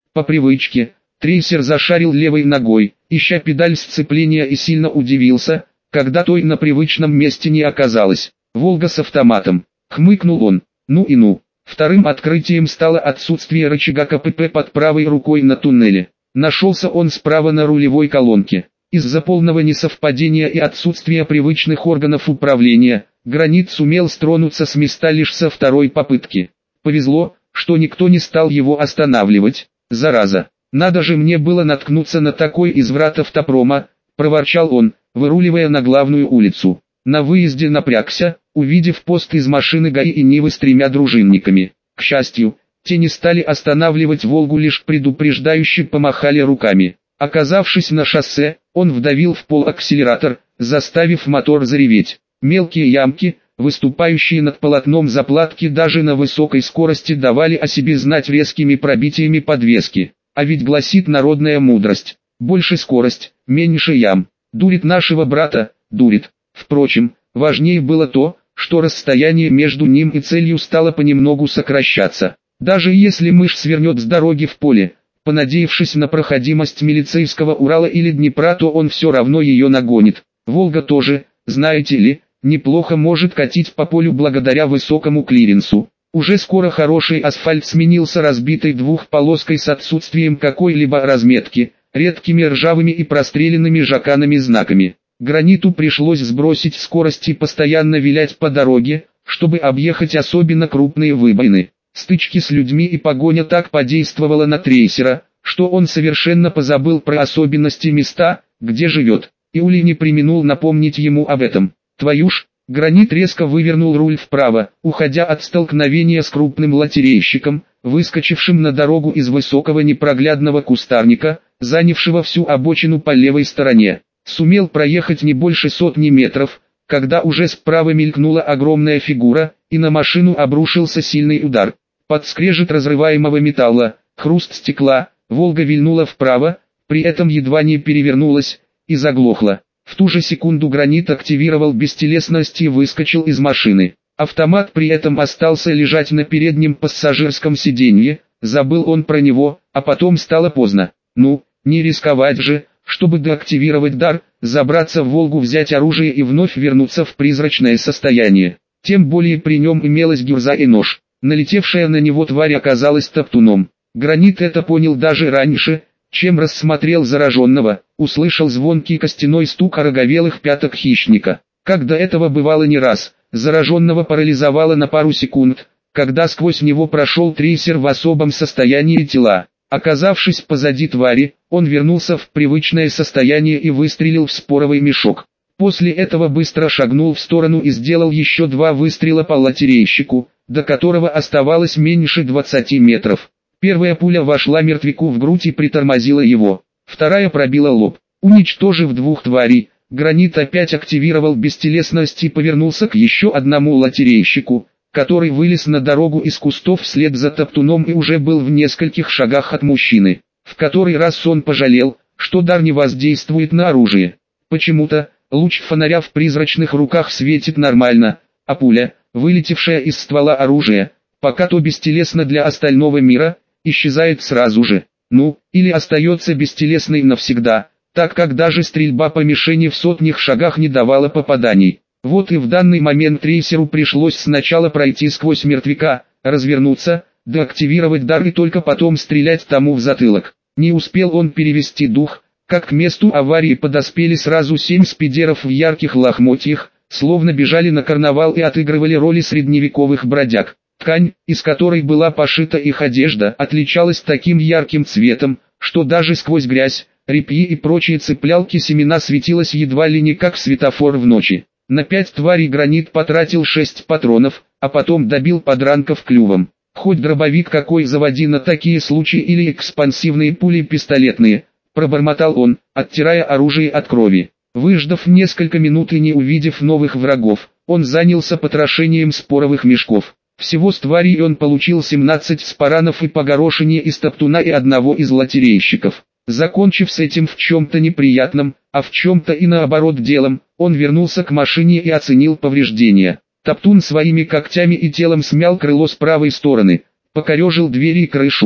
По привычке, трейсер зашарил левой ногой, ища педаль сцепления, и сильно удивился, когда той на привычном месте не оказалось. «Волга с автоматом», — хмыкнул он. Ну и ну. Вторым открытием стало отсутствие рычага КПП под правой рукой на туннеле. Нашелся он справа на рулевой колонке. Из-за полного несовпадения и отсутствия привычных органов управления, Гранит сумел стронуться с места лишь со второй попытки. Повезло, что никто не стал его останавливать. «Зараза, надо же мне было наткнуться на такой изврат автопрома», — проворчал он, выруливая на главную улицу. На выезде напрягся, увидев пост из машины ГАИ и Нивы с 3 дружинниками. К счастью, те не стали останавливать «Волгу», лишь предупреждающе помахали руками. Оказавшись на шоссе, он вдавил в пол акселератор, заставив мотор зареветь. Мелкие ямки, выступающие над полотном заплатки, даже на высокой скорости давали о себе знать резкими пробитиями подвески. А ведь гласит народная мудрость: больше скорость, меньше ям. Дурит нашего брата, дурит. Впрочем, важнее было то, что расстояние между ним и целью стало понемногу сокращаться. Даже если мышь свернет с дороги в поле, понадеявшись на проходимость милицейского Урала или Днепра, то он все равно ее нагонит. «Волга» тоже, знаете ли, неплохо может катить по полю благодаря высокому клиренсу. Уже скоро хороший асфальт сменился разбитой двухполоской с отсутствием какой-либо разметки, редкими ржавыми и простреленными жаканами знаками. Граниту пришлось сбросить скорость и постоянно вилять по дороге, чтобы объехать особенно крупные выбоины. Стычки с людьми и погоня так подействовала на трейсера, что он совершенно позабыл про особенности места, где живет. Иули не преминул напомнить ему об этом. «Твою ж!» Гранит резко вывернул руль вправо, уходя от столкновения с крупным лотерейщиком, выскочившим на дорогу из высокого непроглядного кустарника, занявшего всю обочину по левой стороне. Сумел проехать не больше 100 метров, когда уже справа мелькнула огромная фигура, и на машину обрушился сильный удар. Под скрежет разрываемого металла, хруст стекла, «Волга» вильнула вправо, при этом едва не перевернулась, и заглохла. В ту же секунду Гранит активировал бестелесность и выскочил из машины. Автомат при этом остался лежать на переднем пассажирском сиденье, забыл он про него, а потом стало поздно. Ну, не рисковать же, чтобы деактивировать дар, забраться в «Волгу», взять оружие и вновь вернуться в призрачное состояние. Тем более при нем имелась гюрза и нож. Налетевшая на него тварь оказалась топтуном. Гранит это понял даже раньше, чем рассмотрел зараженного, услышал звонкий костяной стук ороговелых пяток хищника. Как до этого бывало не раз, зараженного парализовало на пару секунд, когда сквозь него прошел трейсер в особом состоянии тела. Оказавшись позади твари, он вернулся в привычное состояние и выстрелил в споровый мешок. После этого быстро шагнул в сторону и сделал еще 2 выстрела по лотерейщику, до которого оставалось меньше 20 метров. Первая пуля вошла мертвяку в грудь и притормозила его, вторая пробила лоб. Уничтожив 2 тварей, Гранит опять активировал бестелесность и повернулся к еще одному лотерейщику, который вылез на дорогу из кустов вслед за топтуном и уже был в нескольких шагах от мужчины. В который раз он пожалел, что дар не воздействует на оружие. Почему-то луч фонаря в призрачных руках светит нормально, а пуля, вылетевшая из ствола оружия, пока то бестелесно для остального мира, исчезает сразу же. Ну, или остается бестелесной навсегда, так как даже стрельба по мишени в сотнях шагах не давала попаданий. Вот и в данный момент трейсеру пришлось сначала пройти сквозь мертвяка, развернуться, деактивировать дар и только потом стрелять тому в затылок. Не успел он перевести дух, как к месту аварии подоспели сразу 7 спидеров в ярких лохмотьях, словно бежали на карнавал и отыгрывали роли средневековых бродяг. Ткань, из которой была пошита их одежда, отличалась таким ярким цветом, что даже сквозь грязь, репьи и прочие цеплялки семена светилась едва ли не как светофор в ночи. На 5 тварей Гранит потратил 6 патронов, а потом добил подранков клювом. Хоть дробовик какой заводи на такие случаи или экспансивные пули пистолетные, пробормотал он, оттирая оружие от крови. Выждав несколько минут и не увидев новых врагов, он занялся потрошением споровых мешков. Всего с тварей он получил 17 спаранов и по горошине из топтуна и одного из лотерейщиков. Закончив с этим в чем-то неприятном, а в чем-то и наоборот делом, он вернулся к машине и оценил повреждения. Топтун своими когтями и телом смял крыло с правой стороны, покорежил двери и крышу,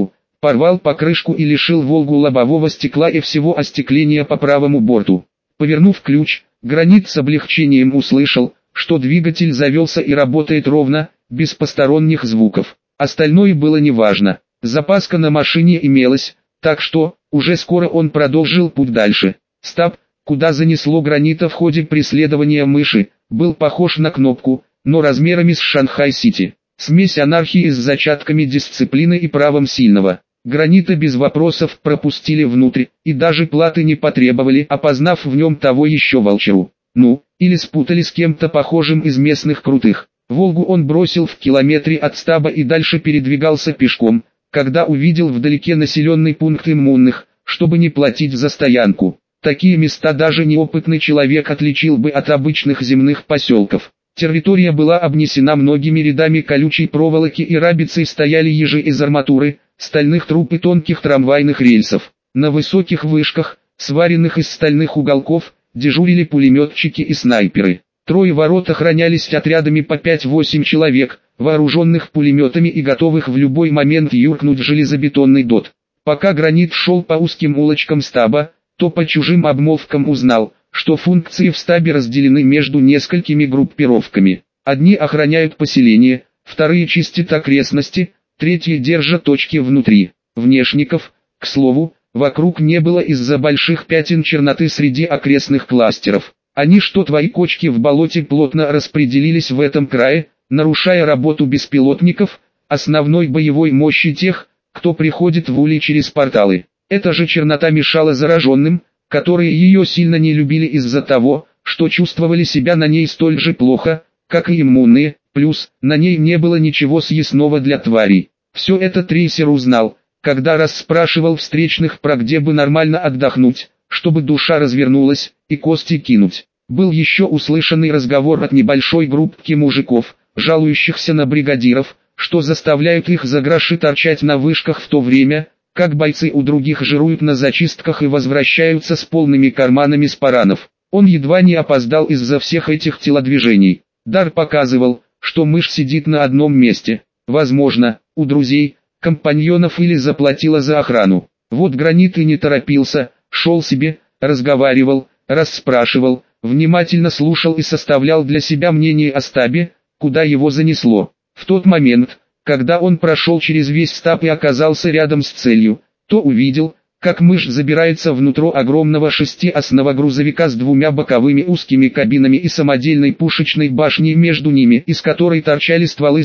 порвал покрышку и лишил «Волгу» лобового стекла и всего остекления по правому борту. Повернув ключ, Гранит с облегчением услышал, что двигатель завелся и работает ровно, без посторонних звуков. Остальное было неважно. Запаска на машине имелась, так что, уже скоро он продолжил путь дальше. Стаб, куда занесло Гранита в ходе преследования мыши, был похож на кнопку, но размерами с Шанхай-Сити. Смесь анархии с зачатками дисциплины и правом сильного. Гранита без вопросов пропустили внутрь, и даже платы не потребовали, опознав в нем того еще волчару. Ну, или спутали с кем-то похожим из местных крутых. «Волгу» он бросил в километре от стаба и дальше передвигался пешком, когда увидел вдалеке населенный пункт иммунных, чтобы не платить за стоянку. Такие места даже неопытный человек отличил бы от обычных земных поселков. Территория была обнесена многими рядами колючей проволоки и рабицей стояли ежи из арматуры, стальных труб и тонких трамвайных рельсов. На высоких вышках, сваренных из стальных уголков, дежурили пулеметчики и снайперы. 3 ворот охранялись отрядами по 5-8 человек, вооруженных пулеметами и готовых в любой момент юркнуть в железобетонный дот. Пока Гранит шел по узким улочкам стаба, то по чужим обмолвкам узнал, что функции в стабе разделены между несколькими группировками. Одни охраняют поселение, вторые чистят окрестности, третьи держат точки внутри. Внешников, к слову, вокруг не было из-за больших пятен черноты среди окрестных кластеров. Они что твои кочки в болоте плотно распределились в этом крае, нарушая работу беспилотников, основной боевой мощи тех, кто приходит в улей через порталы. Эта же чернота мешала зараженным, которые ее сильно не любили из-за того, что чувствовали себя на ней столь же плохо, как и иммунные, плюс, на ней не было ничего съестного для тварей. Все это трейсер узнал, когда расспрашивал встречных про где бы нормально отдохнуть, чтобы душа развернулась, и кости кинуть. Был еще услышанный разговор от небольшой группки мужиков, жалующихся на бригадиров, что заставляют их за гроши торчать на вышках в то время, как бойцы у других жируют на зачистках и возвращаются с полными карманами спаранов. Он едва не опоздал из-за всех этих телодвижений. Дар показывал, что мышь сидит на одном месте, возможно, у друзей, компаньонов или заплатила за охрану. Вот Гранит и не торопился, шел себе, разговаривал, расспрашивал, внимательно слушал и составлял для себя мнение о стабе, куда его занесло. В тот момент, когда он прошел через весь стаб и оказался рядом с целью, то увидел, как мышь забирается внутрь огромного шестиосного грузовика с 2 боковыми узкими кабинами и самодельной пушечной башней между ними, из которой торчали стволы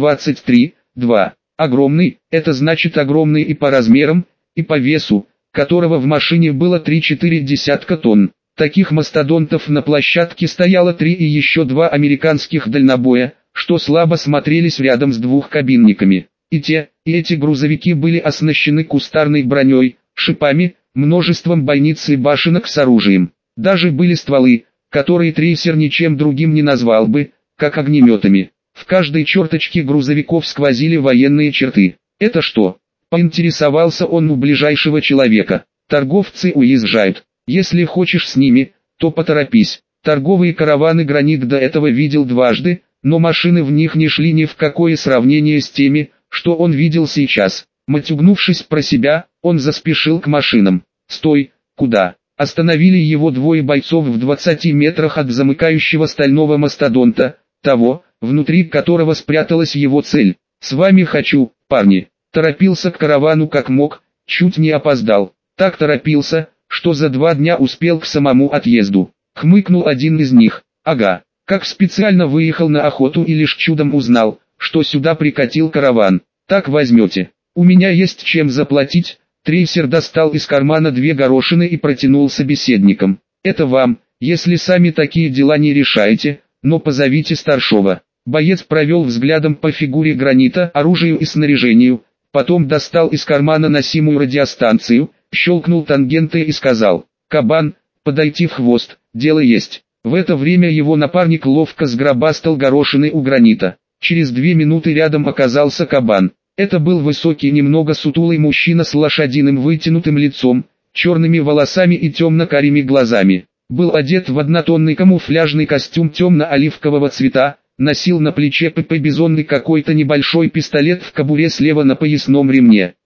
Су-23-2. Огромный, это значит огромный и по размерам, и по весу, которого в машине было 3-4 десятка тонн. Таких мастодонтов на площадке стояло 3 и еще 2 американских дальнобоя, что слабо смотрелись рядом с двухкабинниками. И эти грузовики были оснащены кустарной броней, шипами, множеством бойниц и башенок с оружием. Даже были стволы, которые трейсер ничем другим не назвал бы, как огнеметами. В каждой черточке грузовиков сквозили военные черты. «Это что?» — поинтересовался он у ближайшего человека. «Торговцы уезжают. Если хочешь с ними, то поторопись». Торговые караваны Гранит до этого видел дважды, но машины в них не шли ни в какое сравнение с теми, что он видел сейчас. Матюгнувшись про себя, он заспешил к машинам. «Стой! Куда?» Остановили его 2 бойцов в 20 метрах от замыкающего стального мастодонта, того, внутри которого спряталась его цель. «С вами хочу, парни!» Торопился к каравану как мог, чуть не опоздал. Так торопился, что за 2 дня успел к самому отъезду. Хмыкнул один из них. «Ага, как специально выехал на охоту и лишь чудом узнал, что сюда прикатил караван. Так возьмете. У меня есть чем заплатить». Трейсер достал из кармана 2 горошины и протянул собеседникам. «Это вам, если сами такие дела не решаете, но позовите старшего». Боец провел взглядом по фигуре Гранита, оружию и снаряжению, потом достал из кармана носимую радиостанцию, щелкнул тангентой и сказал: «Кабан, подойти в хвост, дело есть». В это время его напарник ловко сгробастал горошины у Гранита. Через 2 минуты рядом оказался Кабан. Это был высокий, немного сутулый мужчина с лошадиным вытянутым лицом, черными волосами и темно-карими глазами. Был одет в однотонный камуфляжный костюм темно-оливкового цвета, носил на плече ПП-бизонный какой-то небольшой пистолет в кобуре слева на поясном ремне.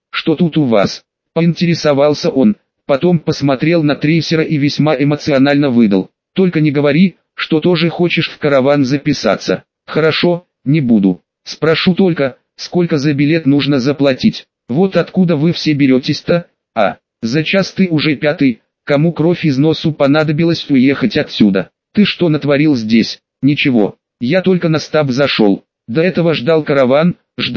что тут у вас?» — поинтересовался он, потом посмотрел на трейсера и весьма эмоционально выдал: «Только не говори, что тоже хочешь в караван записаться». «Хорошо, не буду. Спрошу только, сколько за билет нужно заплатить?» «Вот откуда вы все беретесь-то? За час ты уже пятый, кому кровь из носу понадобилось уехать отсюда? Ты что натворил здесь?» «Ничего, я только на стаб зашел. До этого ждал караван,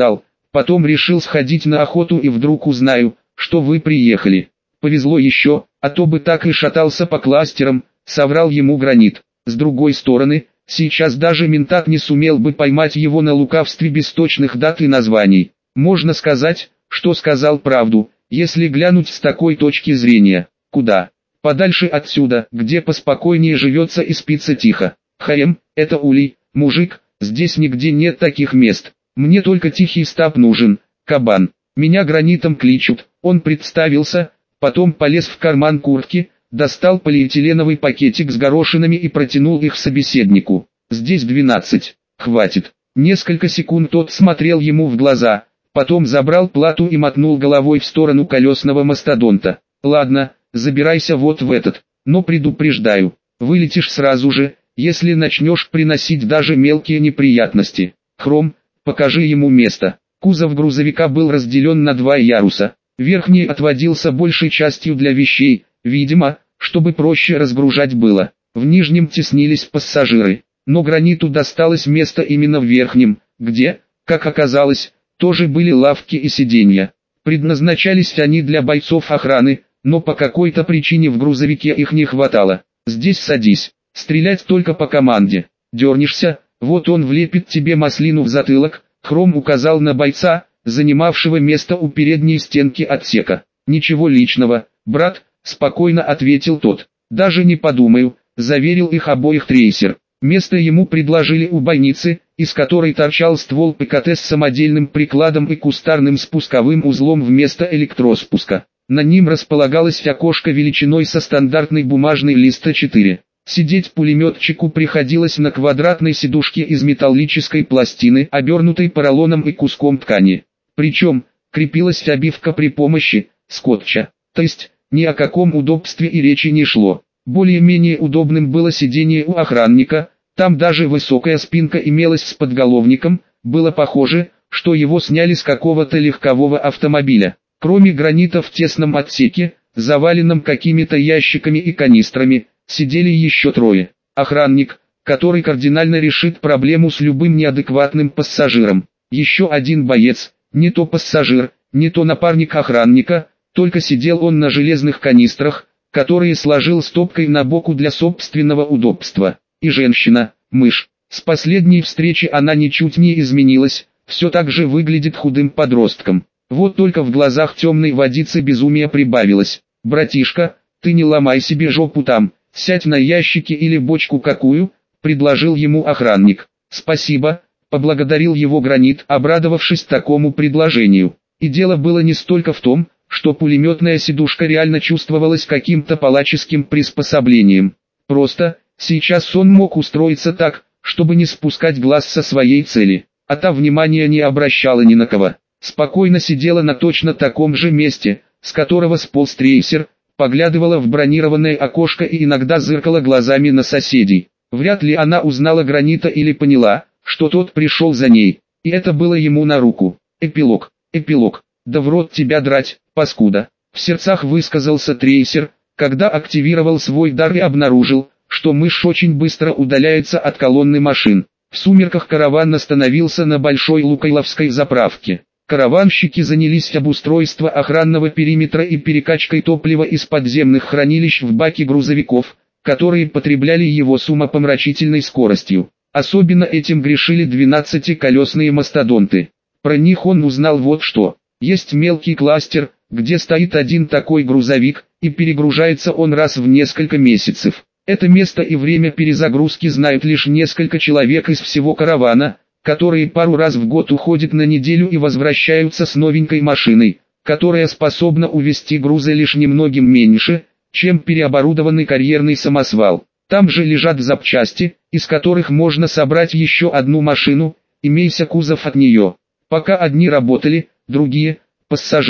потом решил сходить на охоту и вдруг узнаю, что вы приехали. Повезло еще, а то бы так и шатался по кластерам», — соврал ему Гранит. С другой стороны, сейчас даже ментат не сумел бы поймать его на лукавстве без точных дат и названий. Можно сказать, что сказал правду, если глянуть с такой точки зрения. Куда? Подальше отсюда, где поспокойнее живется и спится тихо. Это улей, мужик, здесь нигде нет таких мест. Мне только тихий стаб нужен, кабан. Меня Гранитом кличут. Он представился, потом полез в карман куртки, достал полиэтиленовый пакетик с горошинами и протянул их собеседнику. «Здесь 12. Хватит». Несколько секунд тот смотрел ему в глаза, потом забрал плату и мотнул головой в сторону колесного мастодонта. «Ладно, забирайся вот в этот, но предупреждаю, вылетишь сразу же, если начнешь приносить даже мелкие неприятности. Хром, покажи ему место». Кузов грузовика был разделен на два яруса. Верхний отводился большей частью для вещей, видимо, чтобы проще разгружать было. В нижнем теснились пассажиры, но Граниту досталось место именно в верхнем, где, как оказалось, тоже были лавки и сиденья. Предназначались они для бойцов охраны, но по какой-то причине в грузовике их не хватало. «Здесь садись, стрелять только по команде. Дернешься, вот он влепит тебе маслину в затылок». Хром указал на бойца, занимавшего место у передней стенки отсека. «Ничего личного, брат», — спокойно ответил тот. «Даже не подумаю», — заверил их обоих трейсер. Место ему предложили у бойницы, из которой торчал ствол ПКТ с самодельным прикладом и кустарным спусковым узлом вместо электроспуска. На ним располагалось окошко величиной со стандартный бумажный лист А4. Сидеть пулеметчику приходилось на квадратной сидушке из металлической пластины, обернутой поролоном и куском ткани. Причем, крепилась обивка при помощи скотча. То есть, ни о каком удобстве и речи не шло. Более-менее удобным было сиденье у охранника, там даже высокая спинка имелась с подголовником, было похоже, что его сняли с какого-то легкового автомобиля. Кроме Гранита в тесном отсеке, заваленном какими-то ящиками и канистрами, сидели еще трое. Охранник, который кардинально решит проблему с любым неадекватным пассажиром. Еще один боец, не то пассажир, не то напарник охранника, только сидел он на железных канистрах, которые сложил стопкой на боку для собственного удобства. И женщина, мышь. С последней встречи она ничуть не изменилась, все так же выглядит худым подростком. Вот только в глазах темной водицы безумие прибавилось. «Братишка, ты не ломай себе жопу там, сядь на ящики или бочку какую», — предложил ему охранник. «Спасибо», — поблагодарил его Гранит, обрадовавшись такому предложению. И дело было не столько в том, что пулеметная сидушка реально чувствовалась каким-то палаческим приспособлением. Просто, сейчас он мог устроиться так, чтобы не спускать глаз со своей цели, а та внимания не обращала ни на кого. Спокойно сидела на точно таком же месте, с которого сполз трейсер, поглядывала в бронированное окошко и иногда зыркала глазами на соседей. Вряд ли она узнала Гранита или поняла, что тот пришел за ней, и это было ему на руку. Эпилог. «Да в рот тебя драть, паскуда», — в сердцах высказался трейсер, когда активировал свой дар и обнаружил, что мышь очень быстро удаляется от колонны машин. В сумерках караван остановился на Большой Лукойловской заправке. Караванщики занялись обустройством охранного периметра и перекачкой топлива из подземных хранилищ в баки грузовиков, которые потребляли его с умопомрачительной скоростью. Особенно этим грешили 12-колесные мастодонты. Про них он узнал вот что. Есть мелкий кластер, где стоит один такой грузовик, и перегружается он раз в несколько месяцев. Это место и время перезагрузки знают лишь несколько человек из всего каравана, которые пару раз в год уходят на неделю и возвращаются с новенькой машиной, которая способна увезти грузы лишь немногим меньше, чем переоборудованный карьерный самосвал. Там же лежат запчасти, из которых можно собрать еще одну машину, имейся кузов от нее. Пока одни работали, другие, пассажиры,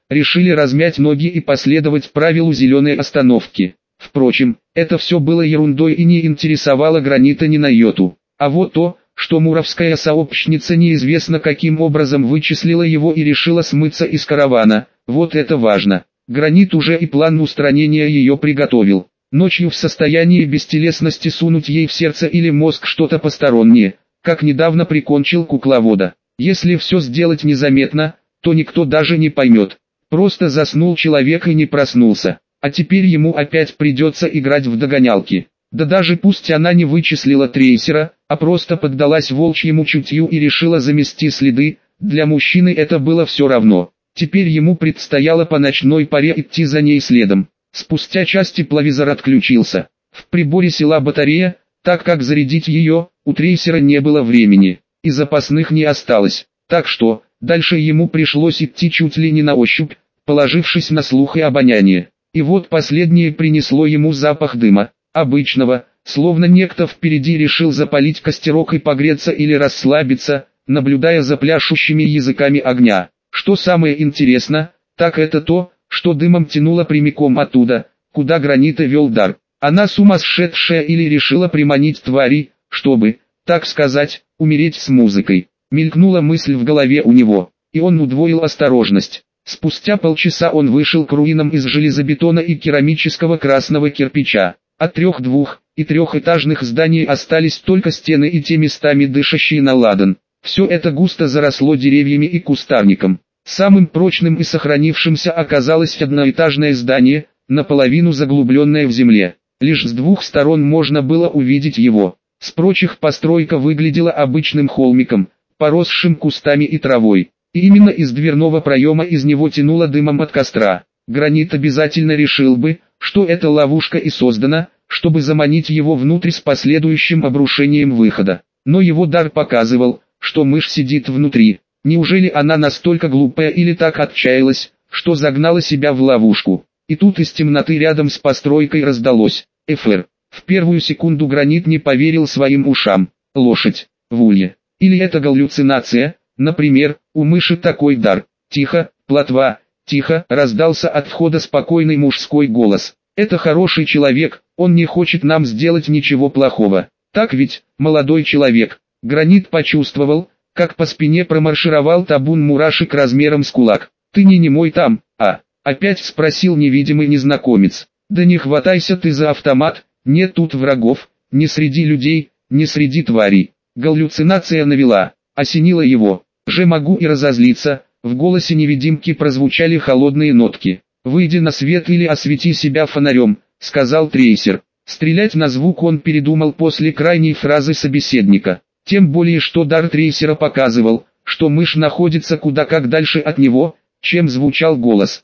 решили размять ноги и последовать правилу зеленой остановки. Впрочем, это все было ерундой и не интересовало Гранита ни на йоту. А вот то, что муровская сообщница неизвестно каким образом вычислила его и решила смыться из каравана, вот это важно. Гранит уже и план устранения ее приготовил. Ночью в состоянии бестелесности сунуть ей в сердце или мозг что-то постороннее, как недавно прикончил кукловода. Если все сделать незаметно, то никто даже не поймет. Просто заснул человек и не проснулся. А теперь ему опять придется играть в догонялки. Да даже пусть она не вычислила трейсера, а просто поддалась волчьему чутью и решила замести следы, для мужчины это было все равно. Теперь ему предстояло по ночной паре идти за ней следом. Спустя час тепловизор отключился. В приборе села батарея, так как зарядить ее, у трейсера не было времени, и запасных не осталось. Так что, дальше ему пришлось идти чуть ли не на ощупь, положившись на слух и обоняние. И вот последнее принесло ему запах дыма, обычного, словно некто впереди решил запалить костерок и погреться или расслабиться, наблюдая за пляшущими языками огня. Что самое интересно, так это то, что дымом тянуло прямиком оттуда, куда Гранита вел дар. Она сумасшедшая или решила приманить тварей, чтобы, так сказать, умереть с музыкой. Мелькнула мысль в голове у него, и он удвоил осторожность. Спустя полчаса он вышел к руинам из железобетона и керамического красного кирпича. От 3 двух- и трехэтажных зданий остались только стены и те местами дышащие на ладан. Все это густо заросло деревьями и кустарником. Самым прочным и сохранившимся оказалось одноэтажное здание, наполовину заглубленное в земле. Лишь с двух сторон можно было увидеть его. С прочих постройка выглядела обычным холмиком, поросшим кустами и травой. И именно из дверного проема из него тянуло дымом от костра. Гранит обязательно решил бы, что эта ловушка и создана, чтобы заманить его внутрь с последующим обрушением выхода. Но его дар показывал, что мышь сидит внутри. Неужели она настолько глупая или так отчаялась, что загнала себя в ловушку? И тут из темноты рядом с постройкой раздалось «ФР». В первую секунду Гранит не поверил своим ушам. Лошадь, в улье. Или это галлюцинация? Например, у мыши такой дар. Тихо, плотва, тихо, раздался от входа спокойный мужской голос. Это хороший человек, он не хочет нам сделать ничего плохого. Так ведь, молодой человек? Гранит почувствовал, как по спине промаршировал табун мурашек размером с кулак. Ты не немой там, а? Опять спросил невидимый незнакомец. Да не хватайся ты за автомат, нет тут врагов, ни среди людей, ни среди тварей. Галлюцинация навела, осенила его. Же могу и разозлиться, в голосе невидимки прозвучали холодные нотки. «Выйди на свет или освети себя фонарем», — сказал трейсер. Стрелять на звук он передумал после крайней фразы собеседника. Тем более что дар трейсера показывал, что мышь находится куда как дальше от него, чем звучал голос.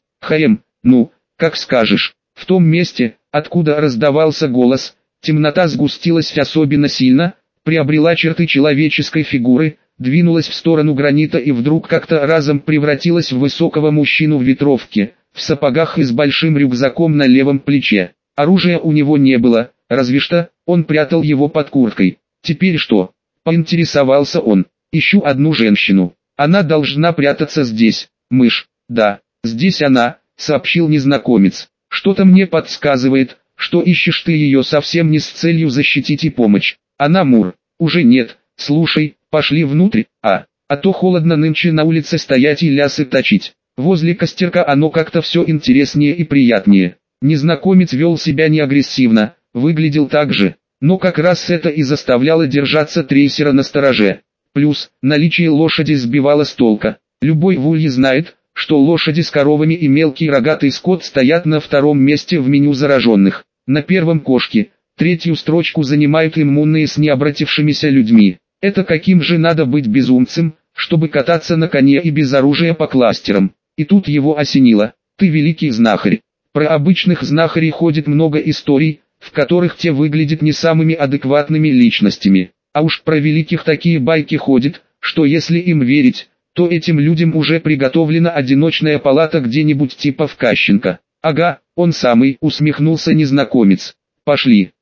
Ну, как скажешь». В том месте, откуда раздавался голос, темнота сгустилась особенно сильно, приобрела черты человеческой фигуры, двинулась в сторону Гранита и вдруг как-то разом превратилась в высокого мужчину в ветровке, в сапогах и с большим рюкзаком на левом плече. Оружия у него не было, разве что он прятал его под курткой. Теперь что? Поинтересовался он. Ищу одну женщину. Она должна прятаться здесь. Мышь. Да, здесь она, сообщил незнакомец. Что-то мне подсказывает, что ищешь ты ее совсем не с целью защитить и помочь. Она Мур. Уже нет. Слушай, пошли внутрь, а то холодно нынче на улице стоять и лясы точить. Возле костерка оно как-то все интереснее и приятнее. Незнакомец вел себя не агрессивно, выглядел так же, но как раз это и заставляло держаться трейсера настороже. Плюс, наличие лошади сбивало с толка. Любой в улье знает, что лошади с коровами и мелкий рогатый скот стоят на втором месте в меню зараженных. На первом кошки, третью строчку занимают иммунные с необратившимися людьми. Это каким же надо быть безумцем, чтобы кататься на коне и без оружия по кластерам. И тут его осенило. Ты великий знахарь. Про обычных знахарей ходит много историй, в которых те выглядят не самыми адекватными личностями. А уж про великих такие байки ходят, что если им верить, то этим людям уже приготовлена одиночная палата где-нибудь типа в Кащенко. Ага, он самый, усмехнулся незнакомец. Пошли,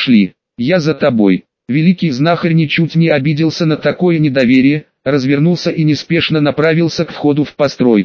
я за тобой. Великий знахарь ничуть не обиделся на такое недоверие, развернулся и неспешно направился к входу в постройку.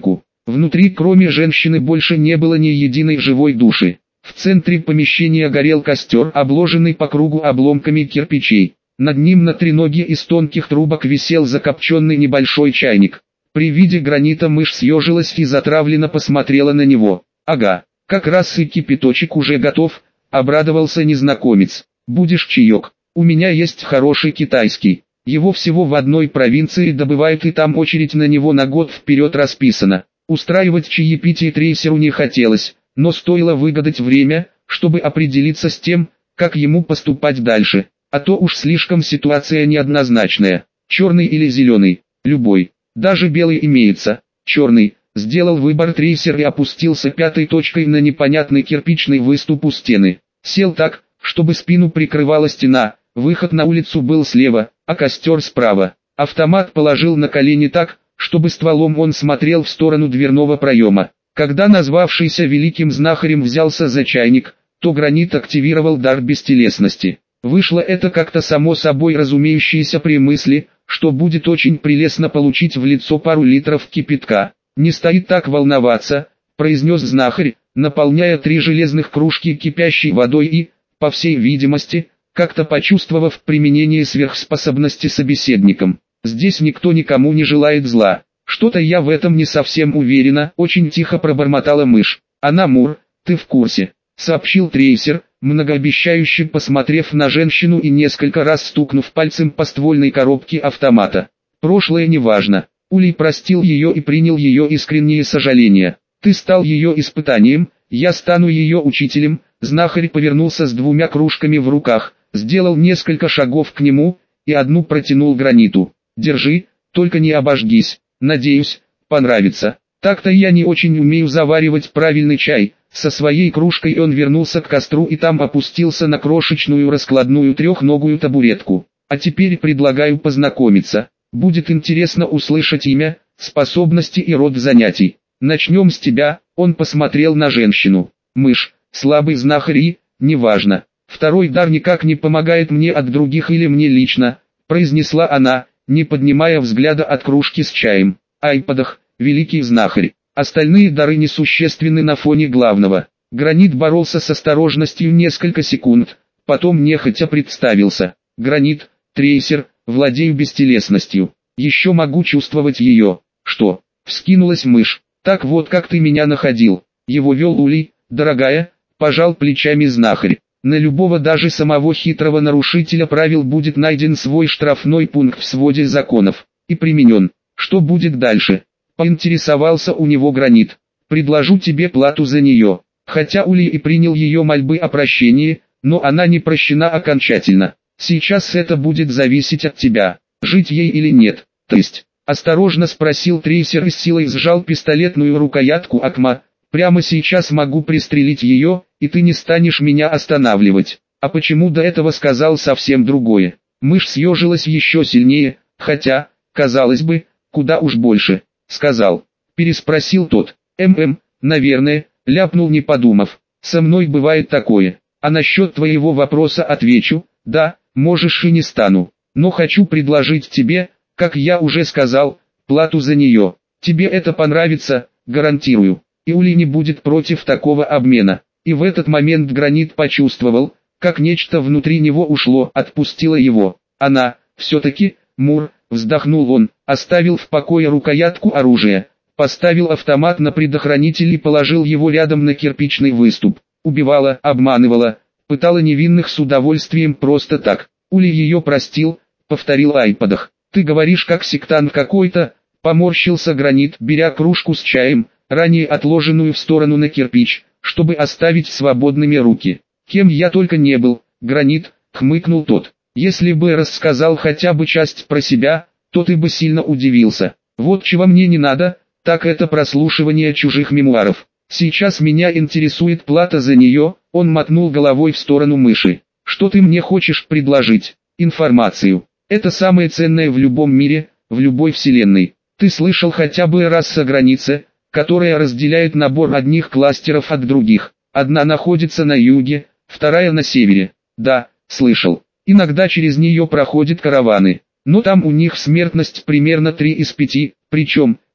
Внутри кроме женщины больше не было ни единой живой души. В центре помещения горел костер, обложенный по кругу обломками кирпичей. Над ним на треноге из тонких трубок висел закопченный небольшой чайник. При виде гранита мышь съежилась и затравленно посмотрела на него. «Ага, как раз и кипяточек уже готов», — обрадовался незнакомец. «Будешь чаек? У меня есть хороший китайский. Его всего в одной провинции добывают, и там очередь на него на год вперед расписана». Устраивать чаепитие трейсеру не хотелось, но стоило выгадать время, чтобы определиться с тем, как ему поступать дальше. А то уж слишком ситуация неоднозначная. Черный или зеленый, любой, даже белый имеется. Черный, сделал выбор трейсер и опустился пятой точкой на непонятный кирпичный выступ у стены. Сел так, чтобы спину прикрывала стена, выход на улицу был слева, а костер справа. Автомат положил на колени так, чтобы стволом он смотрел в сторону дверного проема. Когда назвавшийся великим знахарем взялся за чайник, то гранит активировал дар бестелесности. Вышло это как-то само собой разумеющееся при мысли, что будет очень прелестно получить в лицо пару литров кипятка. «Не стоит так волноваться», — произнес знахарь, наполняя 3 железных кружки кипящей водой и, по всей видимости, как-то почувствовав применение сверхспособности собеседником. «Здесь никто никому не желает зла». «Что-то я в этом не совсем уверена», — очень тихо пробормотала мышь. «Она Мур, ты в курсе», — сообщил трейсер, многообещающе посмотрев на женщину и несколько раз стукнув пальцем по ствольной коробке автомата. «Прошлое неважно. Улей простил ее и принял ее искренние сожаления. Ты стал ее испытанием, я стану ее учителем». Знахарь повернулся с 2 кружками в руках, сделал несколько шагов к нему и одну протянул граниту. «Держи, только не обожгись, надеюсь, понравится. Так-то я не очень умею заваривать правильный чай». Со своей кружкой он вернулся к костру и там опустился на крошечную раскладную 3-ногую табуретку. «А теперь предлагаю познакомиться. Будет интересно услышать имя, способности и род занятий. Начнем с тебя». Он посмотрел на женщину. «Мышь, слабый знахарь и, неважно. Второй дар никак не помогает мне от других или мне лично», произнесла она, не поднимая взгляда от кружки с чаем. «Айпадах, великий знахарь. Остальные дары несущественны на фоне главного». Гранит боролся с осторожностью несколько секунд, потом нехотя представился. «Гранит, трейсер, владею бестелесностью. Еще могу чувствовать ее». «Что?» — вскинулась мышь. «Так вот как ты меня находил. Его вел Улей, дорогая», — пожал плечами знахарь. «На любого даже самого хитрого нарушителя правил будет найден свой штрафной пункт в своде законов и применен. Что будет дальше?» Поинтересовался у него гранит. «Предложу тебе плату за нее». Хотя Улей и принял ее мольбы о прощении, но она не прощена окончательно. «Сейчас это будет зависеть от тебя, жить ей или нет». «То есть?» — осторожно спросил трейсер и с силой сжал пистолетную рукоятку Акма. «Прямо сейчас могу пристрелить ее, и ты не станешь меня останавливать». «А почему до этого сказал совсем другое?» Мышь съежилась еще сильнее, хотя, казалось бы, куда уж больше. «Сказал?» — переспросил тот. Наверное», — ляпнул не подумав. «Со мной бывает такое. А насчет твоего вопроса отвечу, да, можешь и не стану. Но хочу предложить тебе, как я уже сказал, плату за нее. Тебе это понравится, гарантирую. И Улей не будет против такого обмена». И в этот момент гранит почувствовал, как нечто внутри него ушло, отпустило его. «Она, все-таки, Мур», вздохнул он, оставил в покое рукоятку оружия, поставил автомат на предохранитель и положил его рядом на кирпичный выступ. Убивала, обманывала, пытала невинных с удовольствием просто так. Улей ее простил, повторил Айпадах. «Ты говоришь как сектант какой-то», поморщился гранит, беря кружку с чаем, ранее отложенную в сторону на кирпич, чтобы оставить свободными руки. «Кем я только не был, гранит», хмыкнул тот. «Если бы рассказал хотя бы часть про себя, то ты бы сильно удивился. Вот чего мне не надо, так это прослушивание чужих мемуаров. Сейчас меня интересует плата за нее». Он мотнул головой в сторону мыши. «Что ты мне хочешь предложить?» «Информацию. Это самое ценное в любом мире, в любой вселенной. Ты слышал хотя бы раз о границе, которая разделяет набор одних кластеров от других? Одна находится на юге, вторая на севере». «Да, слышал. Иногда через нее проходят караваны, но там у них смертность примерно 3 из 5, причем,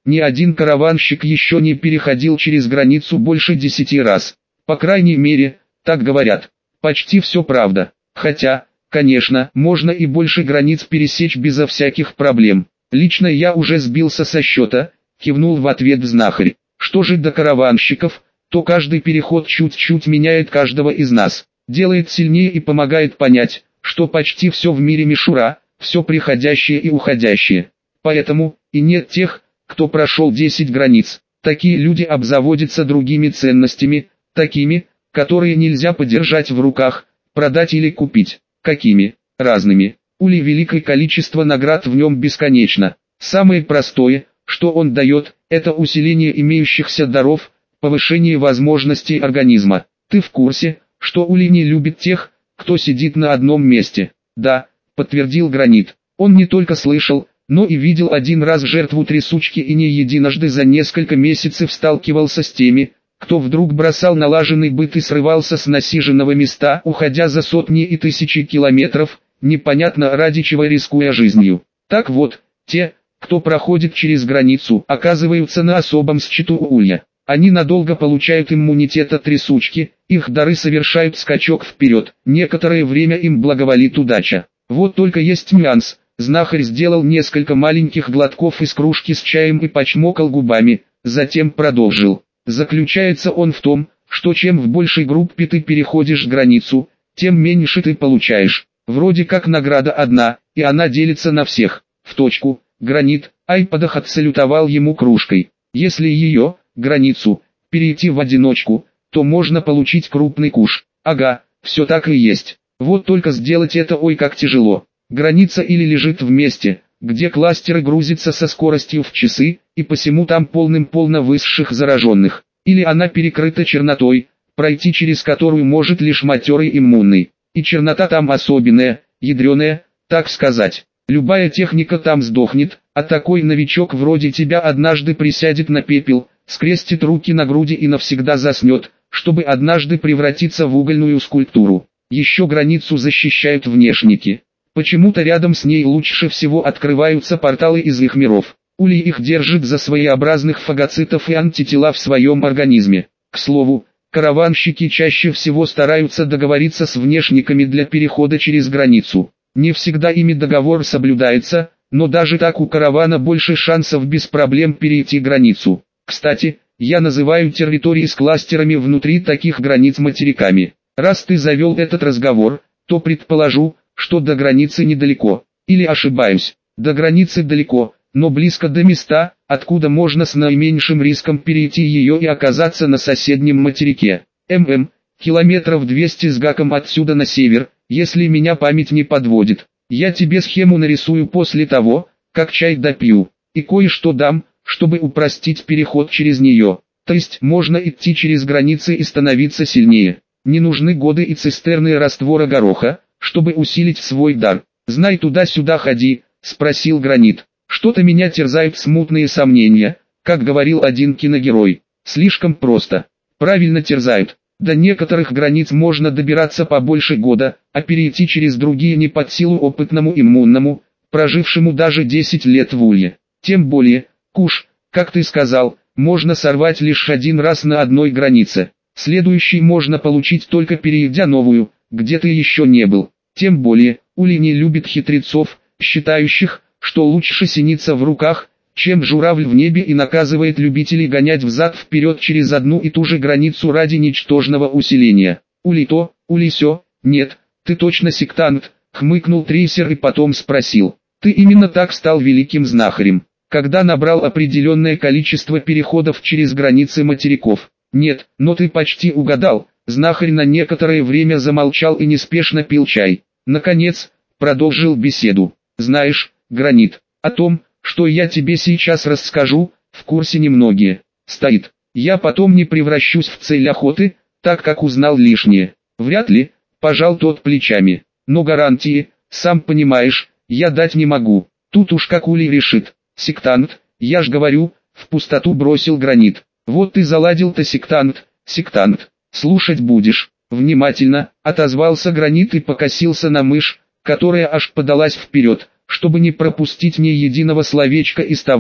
Ни один караванщик еще не переходил через границу больше 10 раз. По крайней мере, так говорят. Почти все правда. Хотя, конечно, можно и больше границ пересечь безо всяких проблем. Лично я уже сбился со счета, кивнул в ответ знахарь. Что же до караванщиков, то каждый переход чуть-чуть меняет каждого из нас. Делает сильнее и помогает понять, что почти все в мире мишура, все приходящее и уходящее. Поэтому, и нет тех, кто прошел 10 границ. Такие люди обзаводятся другими ценностями, такими, которые нельзя подержать в руках, продать или купить. Какими? Разными. Улей великое количество наград в нем бесконечно. Самое простое, что он дает, это усиление имеющихся даров, повышение возможностей организма. Ты в курсе, что Улей не любит тех, кто сидит на одном месте? Да, подтвердил Гранит. Он не только слышал, но и видел один раз жертву трясучки и не единожды за несколько месяцев сталкивался с теми, кто вдруг бросал налаженный быт и срывался с насиженного места, уходя за сотни и тысячи километров, непонятно ради чего рискуя жизнью. Так вот, те, кто проходит через границу, оказываются на особом счету у Улья. Они надолго получают иммунитет от трясучки, их дары совершают скачок вперед, некоторое время им благоволит удача. Вот только есть нюанс. Знахарь сделал несколько маленьких глотков из кружки с чаем и почмокал губами, затем продолжил. Заключается он в том, что чем в большей группе ты переходишь границу, тем меньше ты получаешь. Вроде как награда одна, и она делится на всех. В точку. Гранит, Айпадах отсалютовал ему кружкой. Если ее, границу, перейти в одиночку, то можно получить крупный куш. Ага, все так и есть. Вот только сделать это ой как тяжело. Граница или лежит в месте, где кластеры грузятся со скоростью в часы, и посему там полным-полно высших зараженных. Или она перекрыта чернотой, пройти через которую может лишь матерый иммунный. И чернота там особенная, ядреная, так сказать. Любая техника там сдохнет, а такой новичок вроде тебя однажды присядет на пепел, скрестит руки на груди и навсегда заснет, чтобы однажды превратиться в угольную скульптуру. Еще границу защищают внешники. Почему-то рядом с ней лучше всего открываются порталы из их миров. Улей их держит за своеобразных фагоцитов и антитела в своем организме. К слову, караванщики чаще всего стараются договориться с внешниками для перехода через границу. Не всегда ими договор соблюдается, но даже так у каравана больше шансов без проблем перейти границу. Кстати, я называю территории с кластерами внутри таких границ материками. Раз ты завел этот разговор, то предположу, что до границы недалеко. Или ошибаюсь, до границы далеко, но близко до места, откуда можно с наименьшим риском перейти ее и оказаться на соседнем материке. Километров 200 с гаком отсюда на север, если меня память не подводит. Я тебе схему нарисую после того, как чай допью, и кое-что дам, чтобы упростить переход через нее. То есть можно идти через границы и становиться сильнее. Не нужны годы и цистерны раствора гороха, чтобы усилить свой дар. Знай, туда-сюда ходи, спросил Гранит. Что-то меня терзают смутные сомнения, как говорил один киногерой. Слишком просто. Правильно терзают. До некоторых границ можно добираться побольше года, а перейти через другие не под силу опытному иммунному, прожившему даже 10 лет в Улье. Тем более, куш, как ты сказал, можно сорвать лишь один раз на одной границе. Следующий можно получить только перейдя новую, где ты еще не был. Тем более, Улей не любит хитрецов, считающих, что лучше синица в руках, чем журавль в небе, и наказывает любителей гонять взад-вперед через одну и ту же границу ради ничтожного усиления. Улей то, Улей сё, нет, ты точно сектант, хмыкнул трейсер и потом спросил. Ты именно так стал великим знахарем, когда набрал определенное количество переходов через границы материков? Нет, но ты почти угадал. Знахарь на некоторое время замолчал и неспешно пил чай. Наконец, продолжил беседу. Знаешь, Гранит, о том, что я тебе сейчас расскажу, в курсе немногие. Стоит. Я потом не превращусь в цель охоты, так как узнал лишнее. Вряд ли, пожал тот плечами. Но гарантии, сам понимаешь, я дать не могу. Тут уж как Улей решит. Сектант, я ж говорю, в пустоту бросил Гранит. Вот ты заладил-то, сектант, сектант. Слушать будешь. Внимательно, отозвался Гранит и покосился на мышь, которая аж подалась вперед, чтобы не пропустить ни единого словечка из того,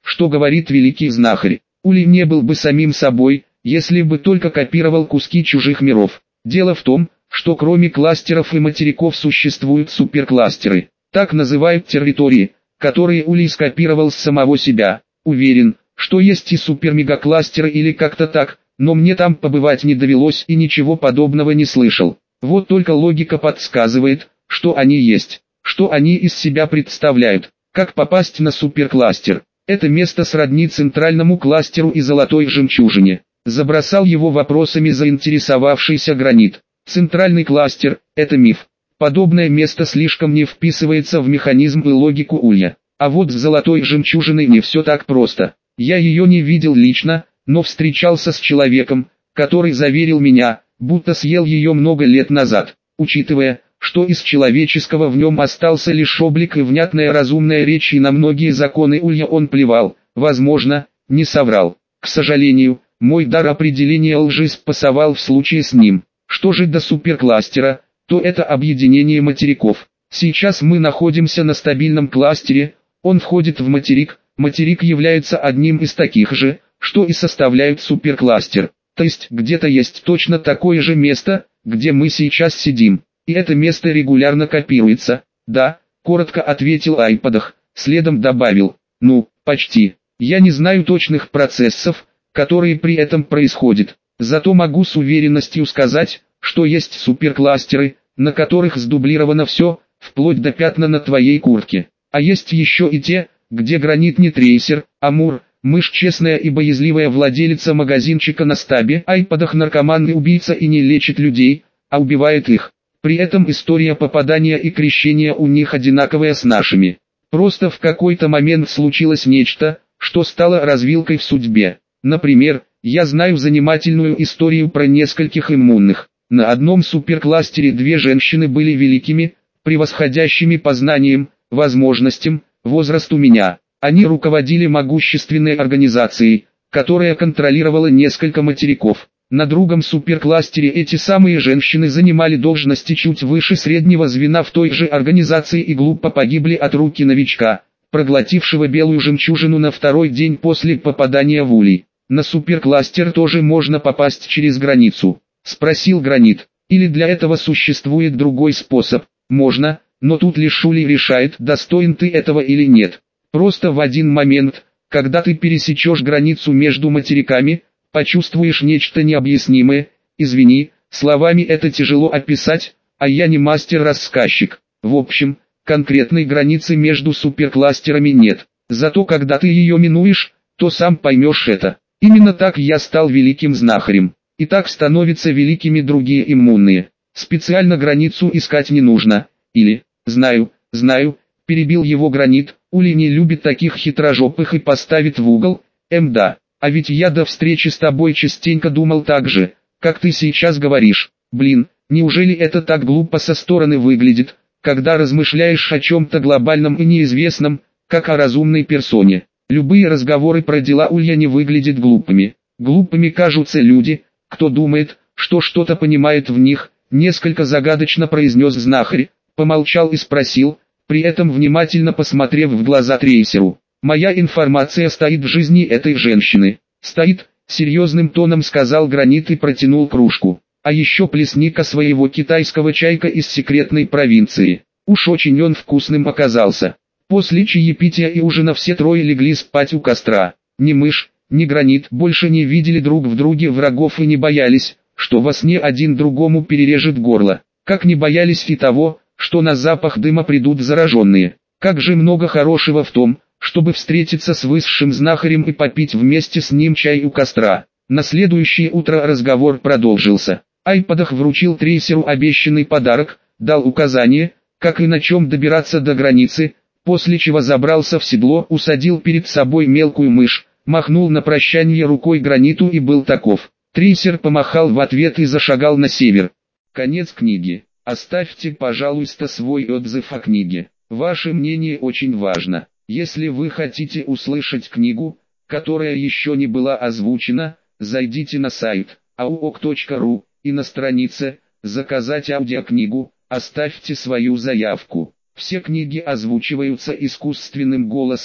что говорит великий знахарь. Улей не был бы самим собой, если бы только копировал куски чужих миров. Дело в том, что кроме кластеров и материков существуют суперкластеры. Так называют территории, которые Улей скопировал с самого себя. Уверен, что есть и супермегакластеры или как-то так, но мне там побывать не довелось и ничего подобного не слышал. Вот только логика подсказывает, что они есть, что они из себя представляют. Как попасть на суперкластер? Это место сродни центральному кластеру и золотой жемчужине. Забросал его вопросами заинтересовавшийся Гранит. Центральный кластер – это миф. Подобное место слишком не вписывается в механизм и логику Улья. А вот с золотой жемчужиной не все так просто. Я ее не видел лично, но встречался с человеком, который заверил меня, будто съел ее много лет назад. Учитывая, что из человеческого в нем остался лишь облик и внятная разумная речь и на многие законы Улья он плевал, возможно, не соврал. К сожалению, мой дар определения лжи спасовал в случае с ним. Что же до суперкластера, то это объединение материков. Сейчас мы находимся на стабильном кластере, он входит в материк, материк является одним из таких же, что и составляют суперкластер. То есть где-то есть точно такое же место, где мы сейчас сидим. И это место регулярно копируется. Да, коротко ответил Айпадах, следом добавил, ну, почти. Я не знаю точных процессов, которые при этом происходят. Зато могу с уверенностью сказать, что есть суперкластеры, на которых сдублировано все, вплоть до пятна на твоей куртке. А есть еще и те, где Гранит не трейсер, а Мур, мышь честная и боязливая владелица магазинчика на стабе. Айпадах наркоман и убийца и не лечит людей, а убивает их. При этом история попадания и крещения у них одинаковая с нашими. Просто в какой-то момент случилось нечто, что стало развилкой в судьбе. Например, я знаю занимательную историю про нескольких иммунных. На одном суперкластере две женщины были великими, превосходящими по знаниям, возможностям, возрасту меня. Они руководили могущественной организацией, которая контролировала несколько материков. На другом суперкластере эти самые женщины занимали должности чуть выше среднего звена в той же организации и глупо погибли от руки новичка, проглотившего белую жемчужину на второй день после попадания в Улей. На суперкластер тоже можно попасть через границу, спросил Гранит. Или для этого существует другой способ? Можно, но тут лишь Улей решает, достоин ты этого или нет. Просто в один момент, когда ты пересечешь границу между материками, почувствуешь нечто необъяснимое. Извини, словами это тяжело описать, а я не мастер-рассказчик. В общем, конкретной границы между суперкластерами нет. Зато когда ты ее минуешь, то сам поймешь это. Именно так я стал великим знахарем. И так становятся великими другие иммунные. Специально границу искать не нужно. Или, знаю, перебил его Гранит, Улей не любит таких хитрожопых и поставит в угол. Да. А ведь я до встречи с тобой частенько думал так же, как ты сейчас говоришь. Блин, неужели это так глупо со стороны выглядит, когда размышляешь о чем-то глобальном и неизвестном, как о разумной персоне? Любые разговоры про дела Улья не выглядят глупыми. Глупыми кажутся люди, кто думает, что что-то понимает в них, несколько загадочно произнес знахарь, помолчал и спросил, при этом внимательно посмотрев в глаза трейсеру. «Моя информация стоит в жизни этой женщины». «Стоит», — серьезным тоном сказал Гранит и протянул кружку. «А еще плесни-ка своего китайского чайка из секретной провинции. Уж очень он вкусным оказался». После чаепития и ужина все трое легли спать у костра. Ни мышь, ни Гранит больше не видели друг в друге врагов и не боялись, что во сне один другому перережет горло. Как не боялись и того, что на запах дыма придут зараженные. Как же много хорошего в том, чтобы встретиться с высшим знахарем и попить вместе с ним чай у костра. На следующее утро разговор продолжился. Айпадах вручил трейсеру обещанный подарок, дал указание, как и на чем добираться до границы, после чего забрался в седло, усадил перед собой мелкую мышь, махнул на прощание рукой Граниту и был таков. Трейсер помахал в ответ и зашагал на север. Конец книги. Оставьте, пожалуйста, свой отзыв о книге. Ваше мнение очень важно. Если вы хотите услышать книгу, которая еще не была озвучена, зайдите на сайт auok.ru и на странице «Заказать аудиокнигу» оставьте свою заявку. Все книги озвучиваются искусственным голосом,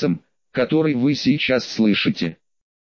который вы сейчас слышите.